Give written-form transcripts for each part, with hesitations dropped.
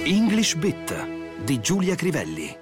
English Bit di Giulia Crivelli.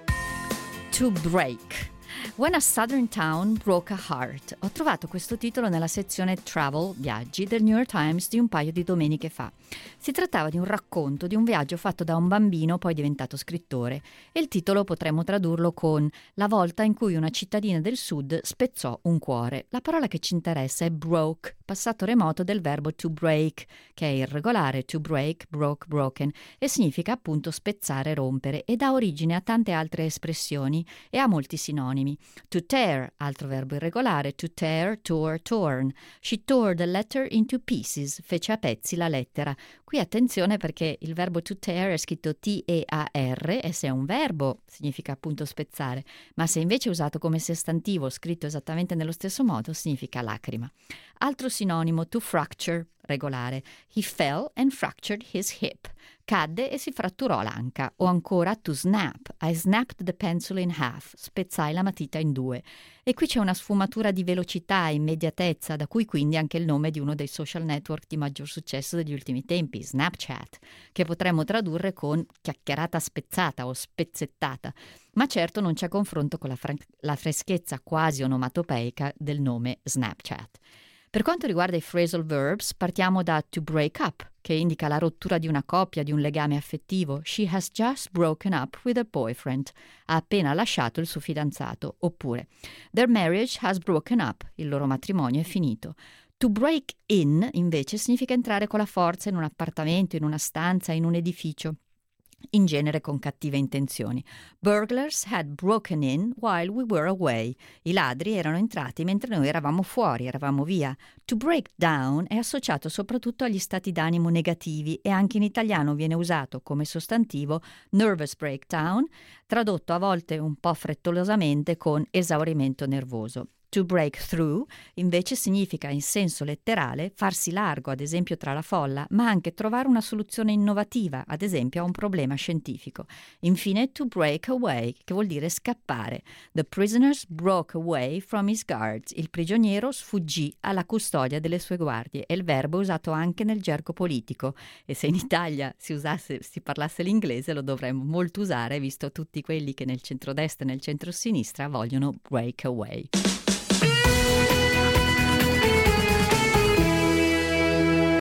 To break. When a southern town broke a heart. Ho trovato questo titolo nella sezione Travel, viaggi, del New York Times di un paio di domeniche fa. Si trattava di un racconto di un viaggio fatto da un bambino poi diventato scrittore e il titolo potremmo tradurlo con La volta in cui una cittadina del sud spezzò un cuore. La parola che ci interessa è broke, passato remoto del verbo to break, che è irregolare, to break, broke, broken, e significa appunto spezzare, rompere, e dà origine a tante altre espressioni e a molti sinonimi. To tear, altro verbo irregolare, to tear, tore, torn. She tore the letter into pieces, fece a pezzi la lettera. Qui attenzione perché il verbo to tear è scritto T-E-A-R e se è un verbo significa appunto spezzare, ma se invece è usato come sostantivo scritto esattamente nello stesso modo significa lacrima. Altro sinonimo, to fracture, regolare. He fell and fractured his hip. Cadde e si fratturò l'anca. O ancora to snap. I snapped the pencil in half. Spezzai la matita in due. E qui c'è una sfumatura di velocità e immediatezza, da cui quindi anche il nome di uno dei social network di maggior successo degli ultimi tempi, Snapchat, che potremmo tradurre con chiacchierata spezzata o spezzettata. Ma certo non c'è confronto con la freschezza quasi onomatopeica del nome Snapchat. Per quanto riguarda i phrasal verbs, partiamo da to break up, che indica la rottura di una coppia, di un legame affettivo. She has just broken up with her boyfriend. Ha appena lasciato il suo fidanzato. Oppure, their marriage has broken up. Il loro matrimonio è finito. To break in, invece, significa entrare con la forza in un appartamento, in una stanza, in un edificio, in genere con cattive intenzioni. Burglars had broken in while we were away. I ladri erano entrati mentre noi eravamo fuori, eravamo via. To break down è associato soprattutto agli stati d'animo negativi e anche in italiano viene usato come sostantivo nervous breakdown, tradotto a volte un po' frettolosamente con esaurimento nervoso. To break through invece significa in senso letterale farsi largo, ad esempio tra la folla, ma anche trovare una soluzione innovativa, ad esempio a un problema scientifico. Infine to break away, che vuol dire scappare. The prisoners broke away from his guards. Il prigioniero sfuggì alla custodia delle sue guardie. È il verbo usato anche nel gergo politico e se in Italia si parlasse l'inglese lo dovremmo molto usare, visto tutti quelli che nel centrodestra e nel centrosinistra vogliono break away.